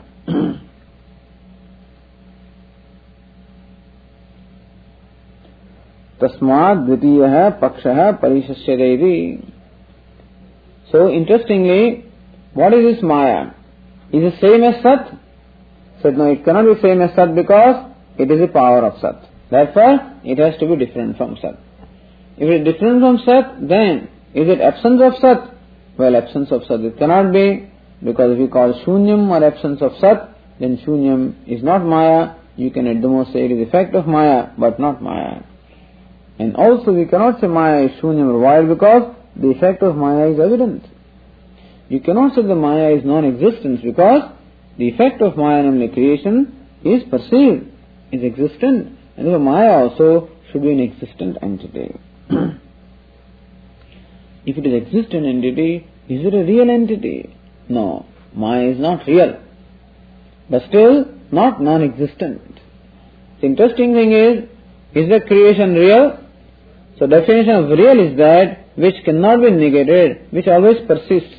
Tasmad dvitiyaha pakshaha parishasyadevi. So interestingly, what is this Maya? Is it same as Sat? Said no, it cannot be same as Sat because it is a power of Sat. Therefore, it has to be different from Sat. If it is different from Sat, then is it absence of Sat? Well, absence of Sat it cannot be, because if you call Shunyam or absence of Sat, then Shunyam is not Maya. You can at the most say it is effect of Maya, but not Maya. And also we cannot say Maya is Shunyam or void because the effect of Maya is evident. You cannot say the Maya is non-existence because the effect of Maya, namely creation, is perceived, is existent. And the Maya also should be an existent entity. If it is existent entity, is it a real entity? No, Maya is not real, but still not non-existent. The interesting thing is, is the creation real? So definition of real is that which cannot be negated, which always persists.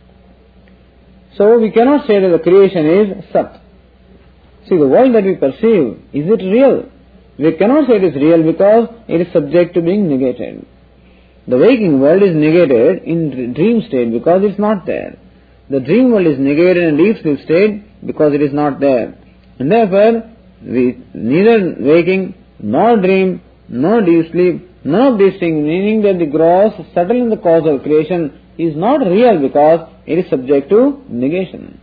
So we cannot say that the creation is Sat. See, the world that we perceive, is it real? We cannot say it is real because it is subject to being negated. The waking world is negated in dream state because it is not there. The dream world is negated in deep sleep state because it is not there. And therefore, we neither waking nor dream nor deep sleep, none of these things, meaning that the gross, subtle and the causal creation is not real because it is subject to negation.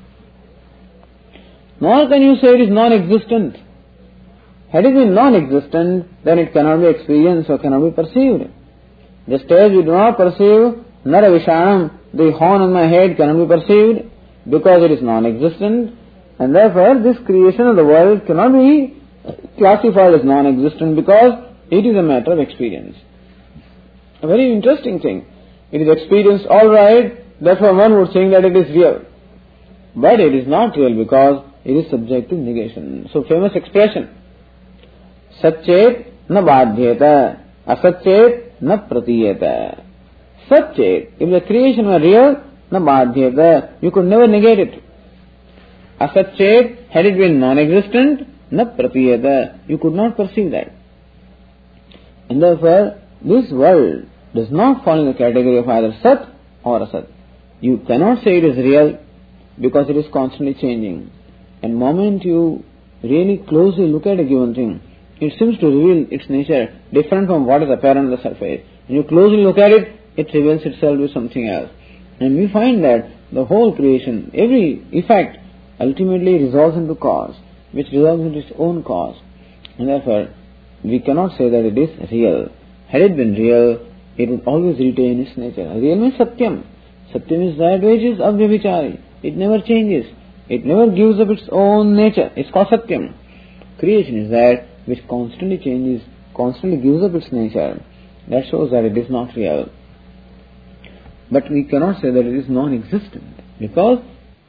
Nor can you say it is non-existent. Had it been non-existent, then it cannot be experienced or cannot be perceived. Just as we do not perceive Naravishanam, the horn on my head cannot be perceived because it is non-existent, and therefore this creation of the world cannot be classified as non-existent because it is a matter of experience. A very interesting thing. It is experienced all right, therefore one would think that it is real. But it is not real because it is subject to negation. So famous expression, Satchet na badhyeta, asatchet na pratiyeta. Satchet, if the creation were real, na badhyeta, you could never negate it. Asatchet, had it been non-existent, na pratiyeta, you could not perceive that. And therefore, this world does not fall in the category of either Sat or Asat. You cannot say it is real because it is constantly changing. And the moment you really closely look at a given thing, it seems to reveal its nature different from what is apparent on the surface. When you closely look at it, it reveals itself with something else. And we find that the whole creation, every effect, ultimately resolves into cause, which resolves into its own cause. And therefore, we cannot say that it is real. Had it been real, it would always retain its nature. Real means Satyam. Satyam is that which is Avyabhichari. It never changes. It never gives up its own nature. It's called Satyam. Creation is that which constantly changes, constantly gives up its nature. That shows that it is not real. But we cannot say that it is non-existent, because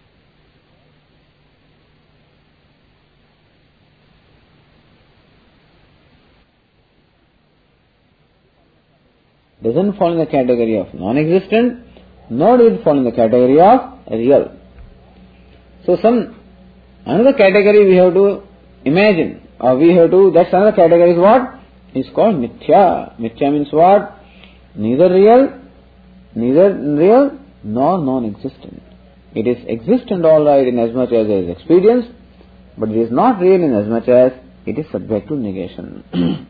it doesn't fall in the category of non-existent, nor does it fall in the category of real. So some another category we have to imagine, or we have to, that's another category is what? It's called Mithya. Mithya means what? Neither real, neither real, nor non-existent. It is existent all right in as much as it is experienced, but it is not real in as much as it is subject to negation.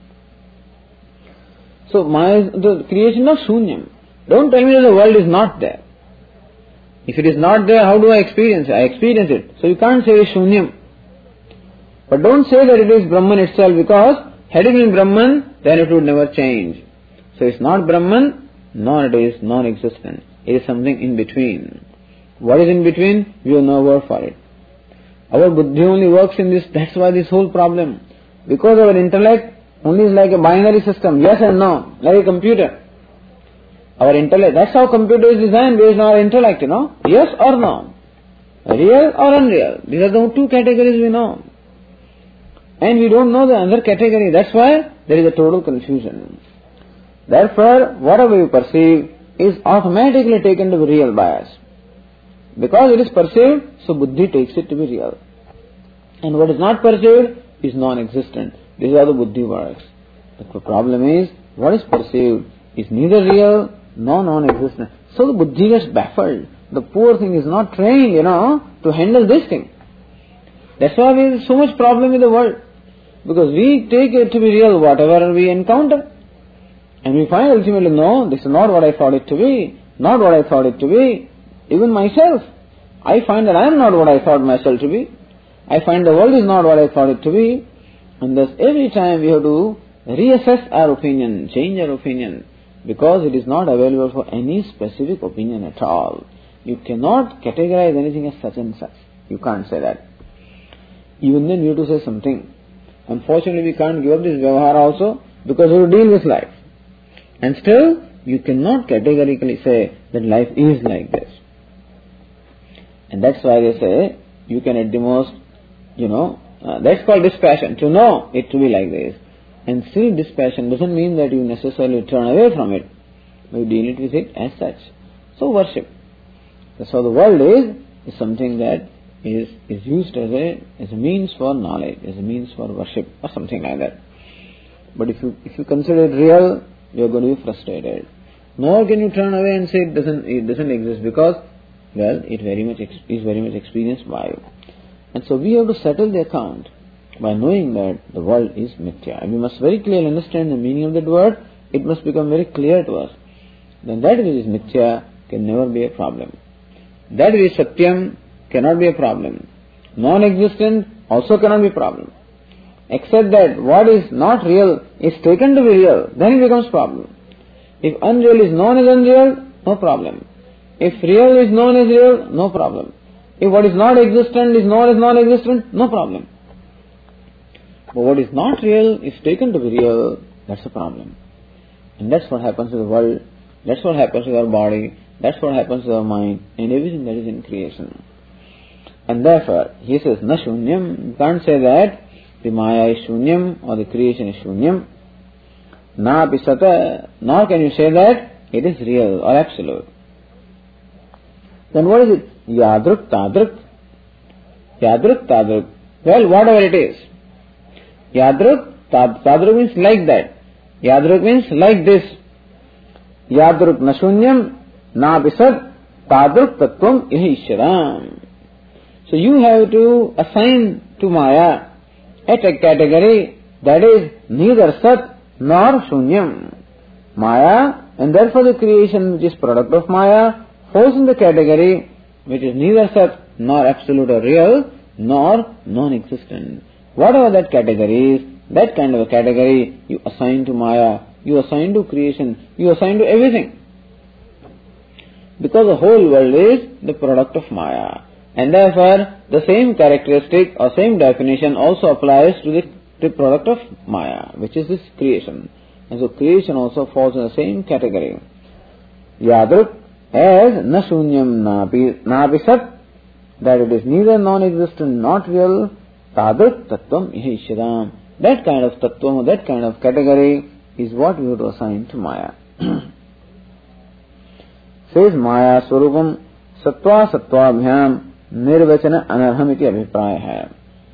So my, the creation of Shunyam. Don't tell me that the world is not there. If it is not there, how do I experience it? I experience it. So you can't say it is Shunyam. But don't say that it is Brahman itself, because had it been Brahman, then it would never change. So it's not Brahman, nor it is non-existent. It is something in between. What is in between? We have no word for it. Our buddhi only works in this, that's why this whole problem. Because our intellect only is like a binary system, yes and no, like a computer. Our intellect, that's how computer is designed, based on our intellect, you know, yes or no, real or unreal. These are the two categories we know. And we don't know the other category, that's why there is a total confusion. Therefore, whatever you perceive is automatically taken to be real by us. Because it is perceived, so buddhi takes it to be real. And what is not perceived is non-existent. This is how the buddhi works. The problem is, what is perceived is neither real nor non-existent. So the buddhi gets baffled. The poor thing is not trained, you know, to handle this thing. That's why there is so much problem in the world. Because we take it to be real, whatever we encounter. And we find ultimately, no, this is not what I thought it to be, not what I thought it to be. Even myself, I find that I am not what I thought myself to be. I find the world is not what I thought it to be. And thus every time we have to reassess our opinion, change our opinion, because it is not available for any specific opinion at all. You cannot categorize anything as such and such. You can't say that. Even then we have to say something. Unfortunately we can't give up this vyavahara also, because we have to deal with life. And still, you cannot categorically say that life is like this. And that's why they say, you can at the most, you know, uh, that's called dispassion, to know it to be like this. And still dispassion doesn't mean that you necessarily turn away from it, but you deal it with it as such. So worship. That's how the world is, is something that is, is used as a, as a means for knowledge, as a means for worship, or something like that. But if you, if you consider it real, you are going to be frustrated. Nor can you turn away and say it doesn't, it doesn't exist, because, well, it very much ex- is very much experienced by you. And so we have to settle the account by knowing that the world is mithya. And we must very clearly understand the meaning of that word. It must become very clear to us. Then that which is mithya can never be a problem. That which is satyam cannot be a problem. Non-existent also cannot be a problem. Except that what is not real is taken to be real, then it becomes problem. If unreal is known as unreal, no problem. If real is known as real, no problem. If what is not existent is known as non-existent, no problem. But what is not real is taken to be real, that's a problem. And that's what happens to the world, that's what happens to our body, that's what happens to our mind, and everything that is in creation. And therefore, he says, na shunyam, you can't say that the maya is shunyam or the creation is shunyam. Na pisata, nor can you say that it is real or absolute. Then what is it? Yadruk tadruk. Yadruk tadruk. Well, whatever it is. Yadruk tad, tadruk means like that. Yadruk means like this. Yadruk na shunyam na pisat tadruk tattvam ihi ishyaram. So you have to assign to Maya a category that is neither Sat nor Shunyam. Maya, and therefore the creation which is product of Maya falls in the category which is neither Sat nor absolute or real nor non-existent. Whatever that category is, that kind of a category you assign to Maya, you assign to creation, you assign to everything. Because the whole world is the product of Maya. And therefore, the same characteristic or same definition also applies to the, the product of Maya, which is this creation. And so creation also falls in the same category. Yadruk, as na shunyam napi sat, that it is neither non-existent, not real, tadruk tattvam ihishidam. That kind of tattvam, that kind of category is what we have to assign to Maya. Says Maya Swarupam Sattva Sattvabhyam Nirvachana Anarham iti abhipraya hai.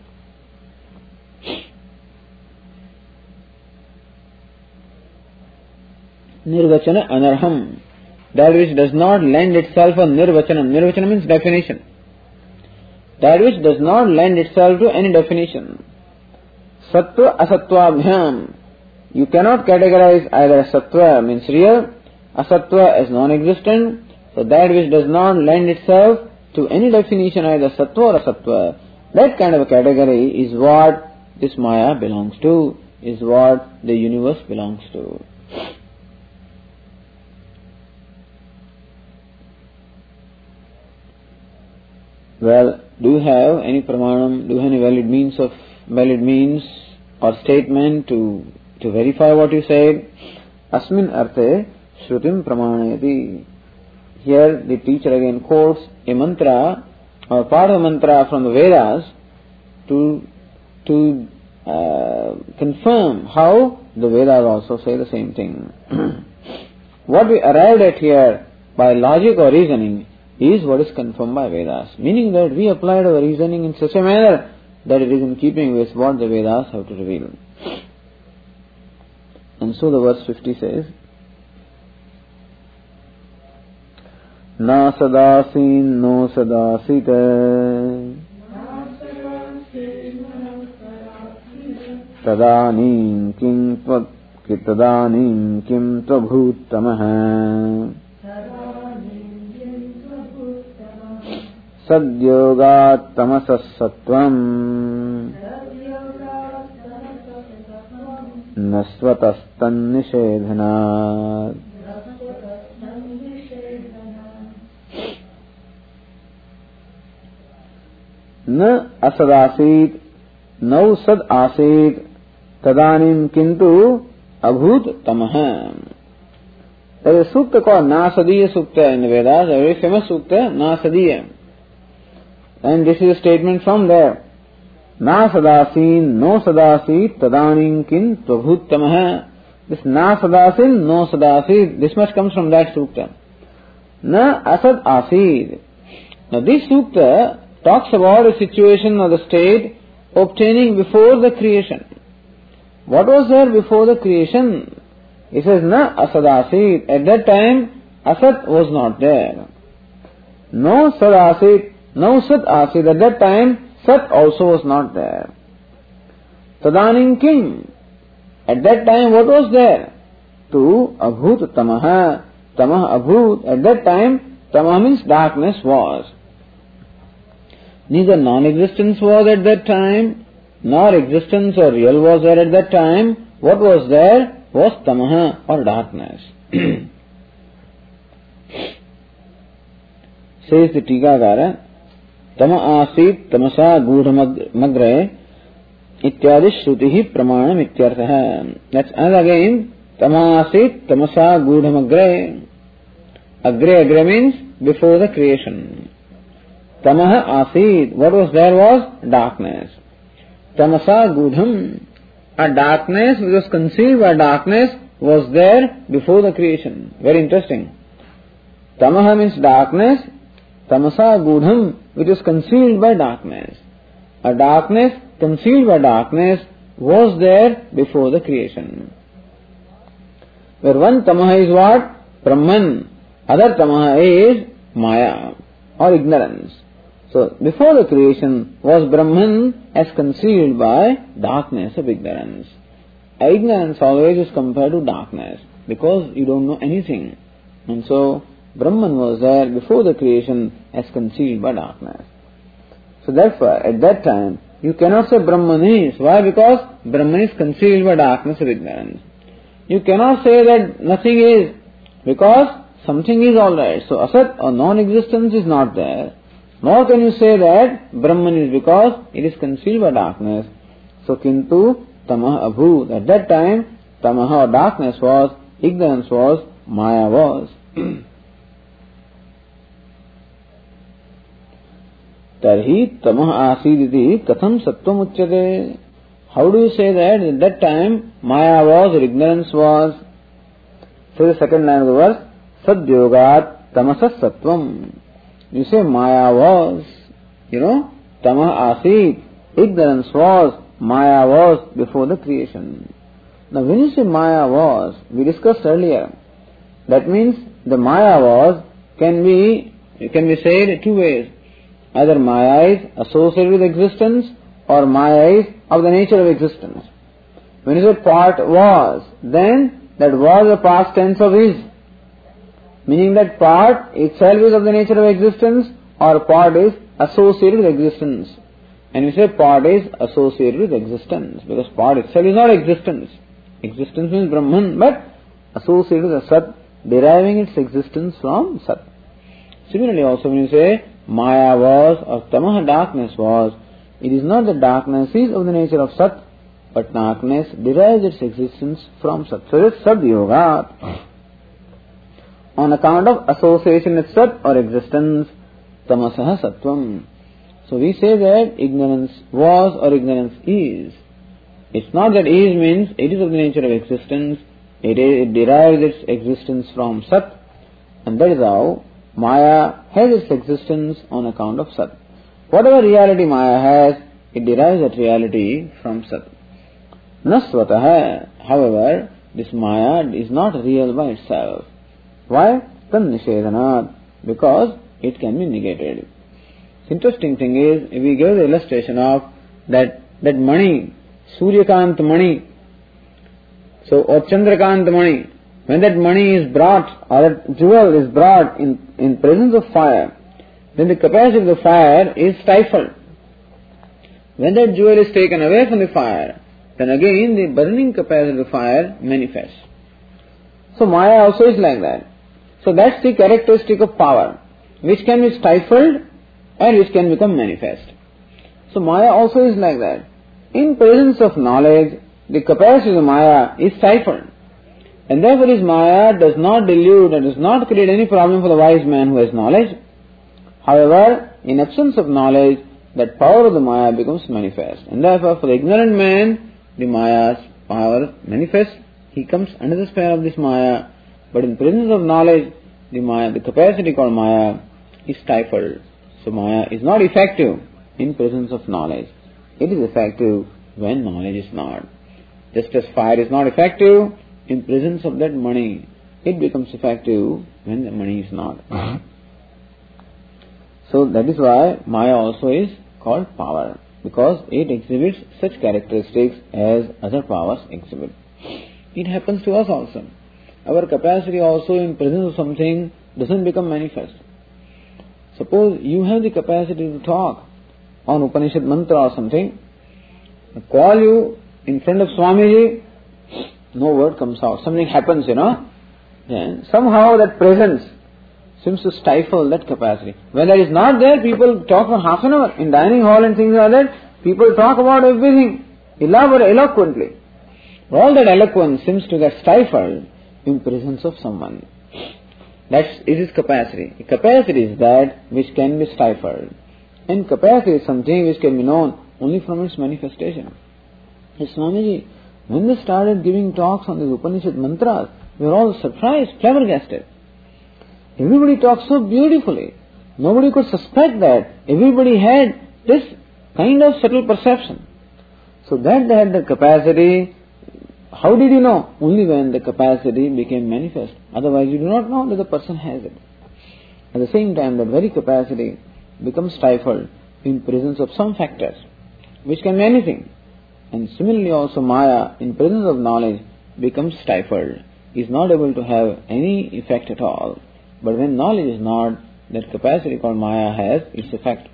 Nirvachana Anarham, that which does not lend itself a Nirvachana. Nirvachana means definition. That which does not lend itself to any definition. Sattva Asattva, you cannot categorize either Sattva means real, Asattva as non-existent, so that which does not lend itself to any definition, either Sattva or Asattva, that kind of a category is what this Maya belongs to, is what the universe belongs to. Well, do you have any pramanam, do you have any valid means of, valid means or statement to, to verify what you said? Asmin arte Shrutim pramanayati. Here the teacher again quotes a mantra or part of a mantra from the Vedas to to uh, confirm how the Vedas also say the same thing. What we arrived at here by logic or reasoning is what is confirmed by Vedas, meaning that we applied our reasoning in such a manner that it is in keeping with what the Vedas have to reveal. And so the verse fifty says, Na sadasin no sadasita tadanim kim tvad tadanim kim tvabhutamaha sadyogat tamasasatvam nasvatastan nishedhanat. न असद आसीत नौ सद आसीत तदानीम किंतु अभूत तमः. There is a sukta called Nasadiya Sukta in the Vedas, a very famous sukta, Nasadiya. And this is a statement from there. Na sadasin, no sadasit, tadanim kin tvabhut tamah. This na sadasin, no sadasit, this much comes from that sukta. Na asad asid. Now this sukta talks about a situation or the state obtaining before the creation. What was there before the creation? He says, Na asadasit. At that time, asat was not there. No sadasit, no sat asid. At that time, sat also was not there. Tadanim kim. At that time, what was there? Tu abhut tamaha. Tamah abhut. At that time, tamah means darkness was. Neither non-existence was at that time, nor existence or real was there at that time. What was there was tamaha or darkness. Says the Tikakara, Tama asit tamasa gudhamagre ityadi shrutihi pramanam ityartha. That's another again, Tama asit tamasa gudhamagre. Agre agre means before the creation. Tamaha asid, what was there was darkness. Tamasa gudham, a darkness which was concealed by darkness was there before the creation. Very interesting. Tamaha means darkness, tamasa gudham, which is concealed by darkness. A darkness concealed by darkness was there before the creation. Where one tamaha is what? Brahman. Other tamaha is Maya or ignorance. So, before the creation was Brahman as concealed by darkness of ignorance. Ignorance always is compared to darkness because you don't know anything. And so, Brahman was there before the creation as concealed by darkness. So therefore, at that time, you cannot say Brahman is. Why? Because Brahman is concealed by darkness of ignorance. You cannot say that nothing is, because something is alright. So asat or non-existence is not there. Nor can you say that Brahman is because it is concealed by darkness. So kintu tamah abhu. At that time, tamaha or darkness was, ignorance was, maya was. Tarhi tamah asiditi katham sattvam uchyate. How do you say that at that time maya was or ignorance was? Say the second line of the verse, sadyogat tamasas sattvam. You say maya was, you know, tamah asid, ignorance was, maya was before the creation. Now when you say maya was, we discussed earlier, that means the maya was can be, can be said two ways. Either maya is associated with existence or maya is of the nature of existence. When you say part was, then that was a past tense of is. Meaning that part itself is of the nature of existence or part is associated with existence. And we say part is associated with existence because part itself is not existence. Existence means Brahman, but associated with Sat, deriving its existence from Sat. Similarly also when you say maya was or tamaha darkness was, it is not that darkness is of the nature of Sat, but darkness derives its existence from Sat. So it's Sad Yoga. On account of association with Sat or existence, tamasaha sattvam. So we say that ignorance was or ignorance is. It's not that is means it is of the nature of existence, it, is, it derives its existence from Sat, and that is how Maya has its existence on account of Sat. Whatever reality Maya has, it derives that reality from Sat. Nasvataha, however, this Maya is not real by itself. Why? Tan nishedanat, because it can be negated. The interesting thing is, if we give the illustration of that, that mani, Suryakant mani, so or Chandrakant mani, when that mani is brought, or that jewel is brought in, in presence of fire, then the capacity of the fire is stifled. When that jewel is taken away from the fire, then again the burning capacity of the fire manifests. So Maya also is like that. So that's the characteristic of power, which can be stifled and which can become manifest. So Maya also is like that. In presence of knowledge, the capacity of the Maya is stifled. And therefore his Maya does not delude and does not create any problem for the wise man who has knowledge. However, in absence of knowledge, that power of the Maya becomes manifest. And therefore for the ignorant man, the Maya's power manifests. He comes under the spell of this Maya. But in presence of knowledge, the Maya, the capacity called Maya is stifled. So Maya is not effective in presence of knowledge. It is effective when knowledge is not. Just as fire is not effective in presence of that money, it becomes effective when the money is not. Uh-huh. So that is why Maya also is called power, because it exhibits such characteristics as other powers exhibit. It happens to us also. Our capacity also in presence of something doesn't become manifest. Suppose you have the capacity to talk on Upanishad mantra or something, I call you in front of Swamiji, no word comes out. Something happens, you know. Then somehow that presence seems to stifle that capacity. When that is not there, people talk for half an hour. In dining hall and things like that, people talk about everything elaborately, eloquently. All that eloquence seems to get stifled in presence of someone. That is his capacity. The capacity is that which can be stifled. And capacity is something which can be known only from its manifestation. Hey, Swamiji, when they started giving talks on the Upanishad mantras, we were all surprised, flabbergasted. Everybody talked so beautifully. Nobody could suspect that. Everybody had this kind of subtle perception. So that they had the capacity. How did you know? Only when the capacity became manifest. Otherwise you do not know that the person has it. At the same time, that very capacity becomes stifled in presence of some factors, which can be anything. And similarly also Maya, in presence of knowledge, becomes stifled, is not able to have any effect at all. But when knowledge is not, that capacity called Maya has its effect.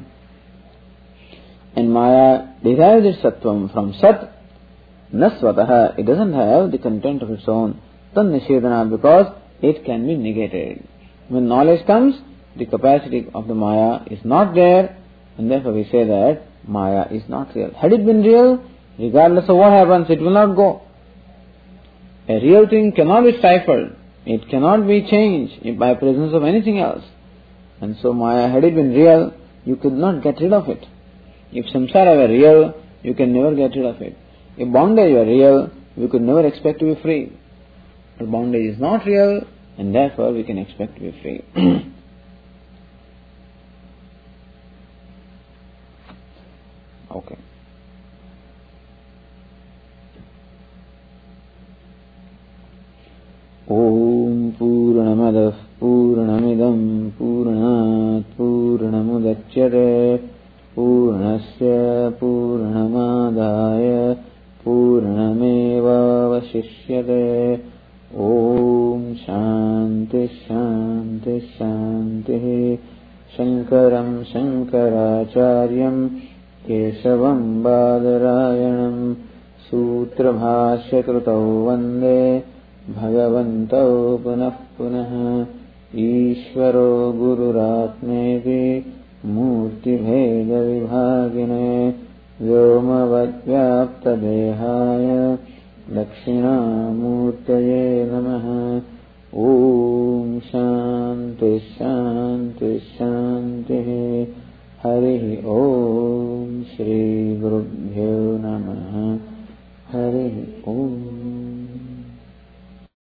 And Maya derives its sattvam from Sat, Nasvataha, it doesn't have the content of its own, Tan Nishedana, because it can be negated. When knowledge comes, the capacity of the Maya is not there, and therefore we say that Maya is not real. Had it been real, regardless of what happens, it will not go. A real thing cannot be stifled. It cannot be changed by presence of anything else. And so Maya, had it been real, you could not get rid of it. If samsara were real, you can never get rid of it. If bondage were real, we could never expect to be free. But bondage is not real, and therefore we can expect to be free. Okay. Om Purnamadah Purnamidam Purnat Purnamudachyate Purnasya Purnamadaya Purnameva Vasishyate. Om Shanti Shanti Shanti. Shankaram Shankaracharyam Kesavam Badarayanam Sutra Bhashya Krutau Vande Bhagavantau Punah Punah. Ishvaro Gururatmeti Murti Bheda Vibhagine Vyomavad Vyapta Dehaya Dakshinamurtaye Namaha. Om Shanti Shanti Shanti. Harihi Om Shri Gurubhyo